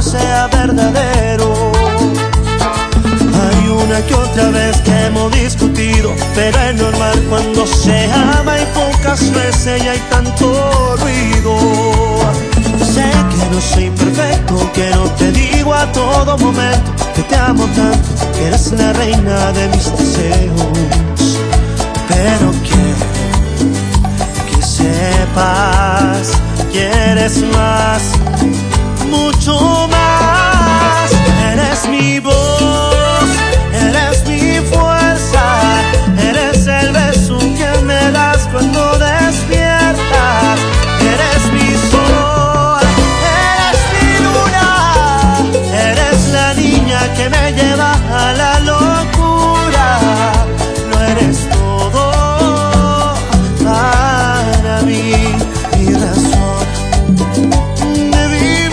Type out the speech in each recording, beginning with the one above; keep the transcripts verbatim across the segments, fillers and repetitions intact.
sea verdadero. Hay una que otra vez que hemos discutido, pero es normal cuando se ama y pocas veces y hay tanto ruido. Sé que no soy perfecto, que no te digo a todo momento que te amo tanto, que eres la reina de mis deseos. Pero quiero que sepas que eres más, mucho más. Eres mi voz, eres mi fuerza, eres el beso que me das cuando despiertas. Eres mi sol, eres mi luna, eres la niña que me lleva a la locura. Lo eres todo para mí, mi razón de vivir.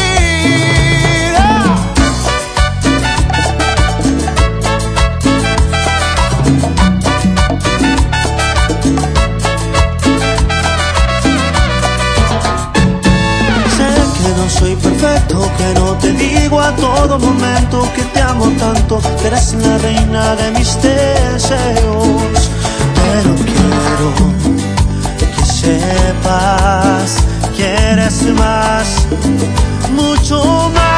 Soy perfecto, que no te digo a todo momento que te amo tanto, que eres la reina de mis deseos. Pero quiero que sepas que eres más, mucho más.